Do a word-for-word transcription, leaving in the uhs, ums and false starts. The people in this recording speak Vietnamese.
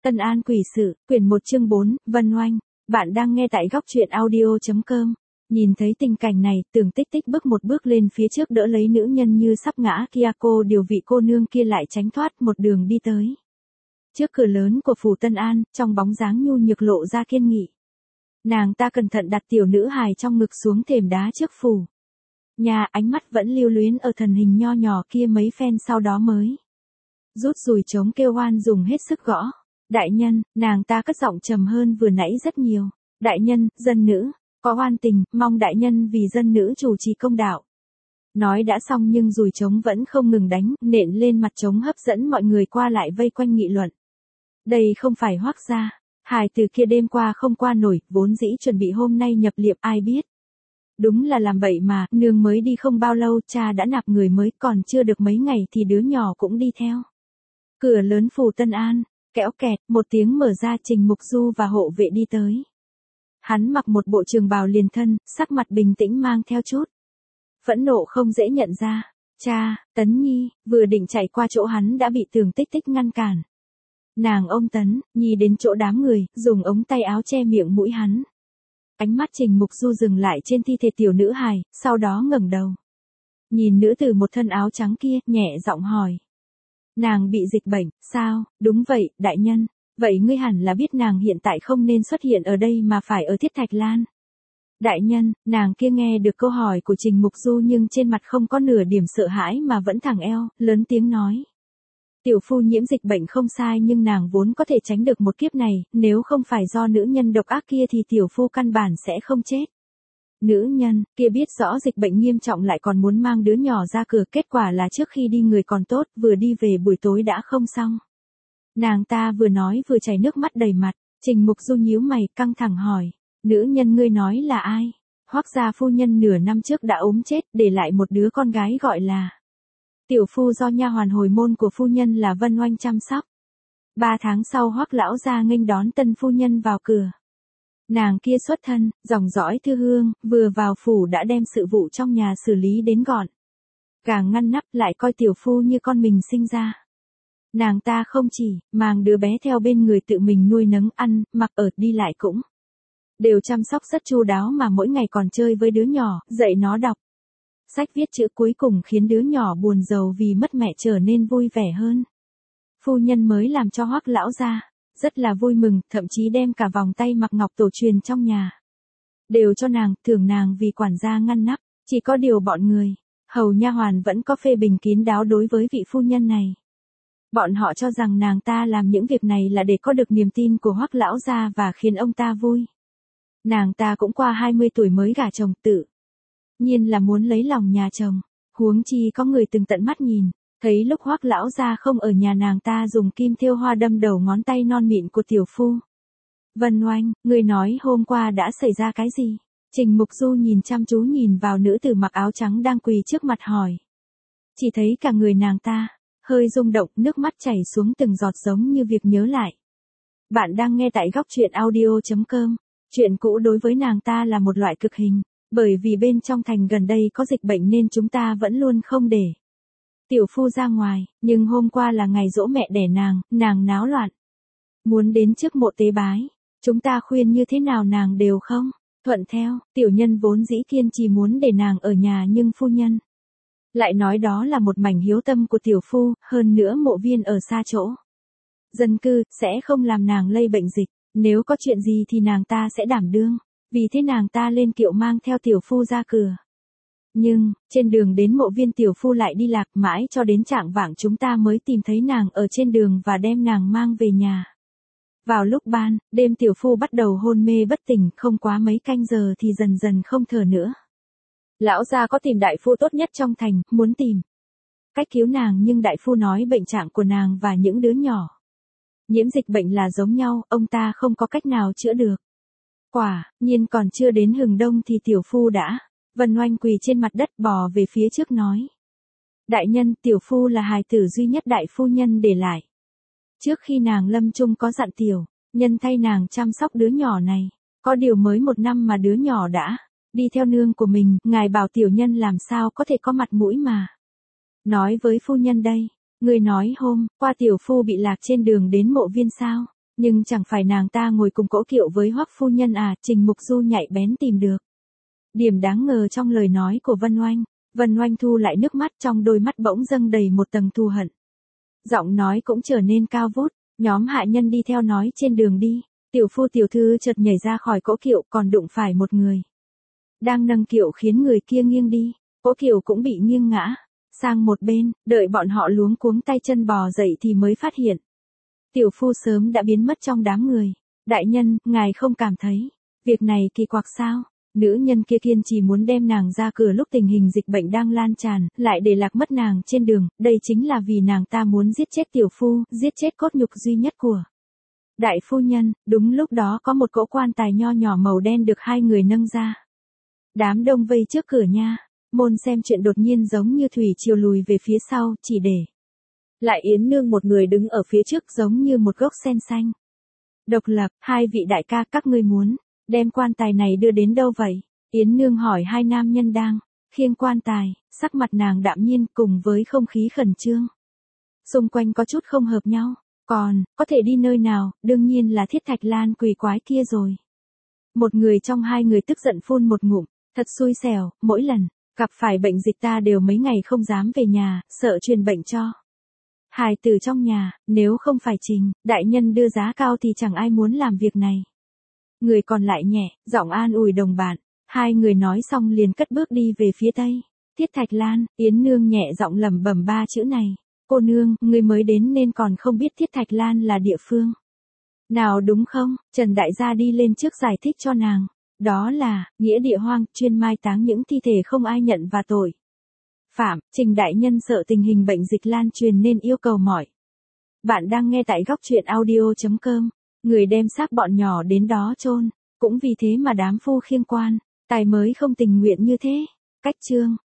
Tân An quỷ sự, quyển một chương bốn, Vân Oanh. Bạn đang nghe tại góc truyện audio chấm com. Nhìn thấy tình cảnh này, Tưởng Tích Tích bước một bước lên phía trước đỡ lấy nữ nhân như sắp ngã kia, cô điều vị cô nương kia lại tránh thoát một đường đi tới. Trước cửa lớn của phủ Tân An, trong bóng dáng nhu nhược lộ ra kiên nghị. Nàng ta cẩn thận đặt tiểu nữ hài trong ngực xuống thềm đá trước phủ. Nhà ánh mắt vẫn lưu luyến ở thần hình nho nhỏ kia mấy phen, sau đó mới rút dùi trống kêu oan dùng hết sức gõ. Đại nhân, nàng ta cất giọng trầm hơn vừa nãy rất nhiều. Đại nhân, dân nữ, có oan tình, mong đại nhân vì dân nữ chủ trì công đạo. Nói đã xong nhưng dùi trống vẫn không ngừng đánh, nện lên mặt trống hấp dẫn mọi người qua lại vây quanh nghị luận. Đây không phải Hoắc gia, hài từ kia đêm qua không qua nổi, vốn dĩ chuẩn bị hôm nay nhập liệm, ai biết. Đúng là làm bậy mà, nương mới đi không bao lâu, cha đã nạp người mới, còn chưa được mấy ngày thì đứa nhỏ cũng đi theo. Cửa lớn phủ Tân An, kẽo kẹt, một tiếng mở ra, Trình Mục Du và hộ vệ đi tới. Hắn mặc một bộ trường bào liền thân, sắc mặt bình tĩnh mang theo chút phẫn nộ không dễ nhận ra. Cha, Tấn Nhi, vừa định chạy qua chỗ hắn đã bị Tưởng Tích Tích ngăn cản. Nàng ôm Tấn Nhi đến chỗ đám người, dùng ống tay áo che miệng mũi hắn. Ánh mắt Trình Mục Du dừng lại trên thi thể tiểu nữ hài, sau đó ngẩng đầu. Nhìn nữ tử một thân áo trắng kia, nhẹ giọng hỏi. Nàng bị dịch bệnh, sao? Đúng vậy, đại nhân. Vậy ngươi hẳn là biết nàng hiện tại không nên xuất hiện ở đây mà phải ở Thiết Thạch Lan. Đại nhân, nàng kia nghe được câu hỏi của Trình Mục Du nhưng trên mặt không có nửa điểm sợ hãi mà vẫn thẳng eo, lớn tiếng nói. Tiểu phu nhiễm dịch bệnh không sai nhưng nàng vốn có thể tránh được một kiếp này, nếu không phải do nữ nhân độc ác kia thì tiểu phu căn bản sẽ không chết. Nữ nhân kia biết rõ dịch bệnh nghiêm trọng lại còn muốn mang đứa nhỏ ra cửa, kết quả là trước khi đi người còn tốt, vừa đi về buổi tối đã không xong. Nàng ta vừa nói vừa chảy nước mắt đầy mặt. Trình Mục Du nhíu mày, căng thẳng hỏi, nữ nhân ngươi nói là ai? Hoắc gia phu nhân nửa năm trước đã ốm chết, để lại một đứa con gái gọi là tiểu phu, do nha hoàn hồi môn của phu nhân là Vân Oanh chăm sóc. Ba tháng sau Hoắc lão gia nghênh đón tân phu nhân vào cửa. Nàng kia xuất thân, dòng dõi thư hương, vừa vào phủ đã đem sự vụ trong nhà xử lý đến gọn. Càng ngăn nắp, lại coi tiểu phu như con mình sinh ra. Nàng ta không chỉ mang đứa bé theo bên người tự mình nuôi nấng, ăn, mặc ở, đi lại cũng đều chăm sóc rất chu đáo, mà mỗi ngày còn chơi với đứa nhỏ, dạy nó đọc sách viết chữ, cuối cùng khiến đứa nhỏ buồn rầu vì mất mẹ trở nên vui vẻ hơn. Phu nhân mới làm cho Hoắc lão gia rất là vui mừng, thậm chí đem cả vòng tay mặc ngọc tổ truyền trong nhà đều cho nàng, thưởng nàng vì quản gia ngăn nắp. Chỉ có điều bọn người hầu nha hoàn vẫn có phê bình kín đáo đối với vị phu nhân này. Bọn họ cho rằng nàng ta làm những việc này là để có được niềm tin của Hoắc lão gia và khiến ông ta vui. Nàng ta cũng qua hai mươi tuổi mới gả chồng, tự nhiên là muốn lấy lòng nhà chồng. Huống chi có người từng tận mắt nhìn thấy lúc Hoắc lão gia không ở nhà, nàng ta dùng kim thêu hoa đâm đầu ngón tay non mịn của tiểu phu. Vân Oanh, người nói hôm qua đã xảy ra cái gì? Trình Mục Du nhìn chăm chú nhìn vào nữ tử mặc áo trắng đang quỳ trước mặt hỏi. Chỉ thấy cả người nàng ta hơi rung động, nước mắt chảy xuống từng giọt giống như việc nhớ lại. Bạn đang nghe tại góc truyện audio chấm com. Chuyện cũ đối với nàng ta là một loại cực hình, bởi vì bên trong thành gần đây có dịch bệnh nên chúng ta vẫn luôn không để tiểu phu ra ngoài, nhưng hôm qua là ngày giỗ mẹ đẻ nàng, nàng náo loạn. Muốn đến trước mộ tế bái, chúng ta khuyên như thế nào nàng đều không thuận theo, tiểu nhân vốn dĩ kiên trì muốn để nàng ở nhà nhưng phu nhân lại nói đó là một mảnh hiếu tâm của tiểu phu, hơn nữa mộ viên ở xa chỗ dân cư, sẽ không làm nàng lây bệnh dịch, nếu có chuyện gì thì nàng ta sẽ đảm đương, vì thế nàng ta lên kiệu mang theo tiểu phu ra cửa. Nhưng, trên đường đến mộ viên tiểu phu lại đi lạc, mãi cho đến chạng vạng chúng ta mới tìm thấy nàng ở trên đường và đem nàng mang về nhà. Vào lúc ban đêm tiểu phu bắt đầu hôn mê bất tỉnh, không quá mấy canh giờ thì dần dần không thở nữa. Lão gia có tìm đại phu tốt nhất trong thành, muốn tìm cách cứu nàng, nhưng đại phu nói bệnh trạng của nàng và những đứa nhỏ nhiễm dịch bệnh là giống nhau, ông ta không có cách nào chữa được. Quả nhiên còn chưa đến hừng đông thì tiểu phu đã. Vân Oanh quỳ trên mặt đất bò về phía trước nói. Đại nhân, tiểu phu là hài tử duy nhất đại phu nhân để lại. Trước khi nàng lâm chung có dặn tiểu nhân thay nàng chăm sóc đứa nhỏ này. Có điều mới một năm mà đứa nhỏ đã đi theo nương của mình, ngài bảo tiểu nhân làm sao có thể có mặt mũi mà nói với phu nhân đây. Người nói hôm qua tiểu phu bị lạc trên đường đến mộ viên sao? Nhưng chẳng phải nàng ta ngồi cùng cỗ kiệu với Hoắc phu nhân à, Trình Mục Du nhạy bén tìm được điểm đáng ngờ trong lời nói của Vân Oanh. Vân Oanh thu lại nước mắt, trong đôi mắt bỗng dâng đầy một tầng thù hận. Giọng nói cũng trở nên cao vút, nhóm hạ nhân đi theo nói trên đường đi, tiểu phu tiểu thư chợt nhảy ra khỏi cỗ kiệu còn đụng phải một người đang nâng kiệu khiến người kia nghiêng đi, cỗ kiệu cũng bị nghiêng ngã sang một bên, đợi bọn họ luống cuống tay chân bò dậy thì mới phát hiện tiểu phu sớm đã biến mất trong đám người. Đại nhân, ngài không cảm thấy việc này kỳ quặc sao? Nữ nhân kia kiên trì muốn đem nàng ra cửa lúc tình hình dịch bệnh đang lan tràn, lại để lạc mất nàng trên đường, đây chính là vì nàng ta muốn giết chết tiểu phu, giết chết cốt nhục duy nhất của đại phu nhân. Đúng lúc đó có một cỗ quan tài nho nhỏ màu đen được hai người nâng ra. Đám đông vây trước cửa nha, môn xem chuyện đột nhiên giống như thủy triều lùi về phía sau, chỉ để lại Yến Nương một người đứng ở phía trước giống như một gốc sen xanh. Độc Lập, hai vị đại ca, các ngươi muốn đem quan tài này đưa đến đâu vậy? Yến Nương hỏi hai nam nhân đang khiêng quan tài, sắc mặt nàng đạm nhiên cùng với không khí khẩn trương xung quanh có chút không hợp nhau. Còn, có thể đi nơi nào, đương nhiên là Thiết Thạch Lan quỷ quái kia rồi. Một người trong hai người tức giận phun một ngụm, thật xui xẻo, mỗi lần gặp phải bệnh dịch ta đều mấy ngày không dám về nhà, sợ truyền bệnh cho hài tử trong nhà, nếu không phải Trình đại nhân đưa giá cao thì chẳng ai muốn làm việc này. Người còn lại nhẹ giọng an ủi đồng bạn. Hai người nói xong liền cất bước đi về phía tây. Thiết Thạch Lan, Yến Nương nhẹ giọng lẩm bẩm ba chữ này. Cô nương, người mới đến nên còn không biết Thiết Thạch Lan là địa phương nào đúng không? Trần đại gia đi lên trước giải thích cho nàng. Đó là nghĩa địa hoang, chuyên mai táng những thi thể không ai nhận và tội phạm. Trình đại nhân sợ tình hình bệnh dịch lan truyền nên yêu cầu mọi bạn đang nghe tại góc truyện audio chấm com. Người đem xác bọn nhỏ đến đó chôn, cũng vì thế mà đám phu khiêng quan tài mới không tình nguyện như thế. Cách chương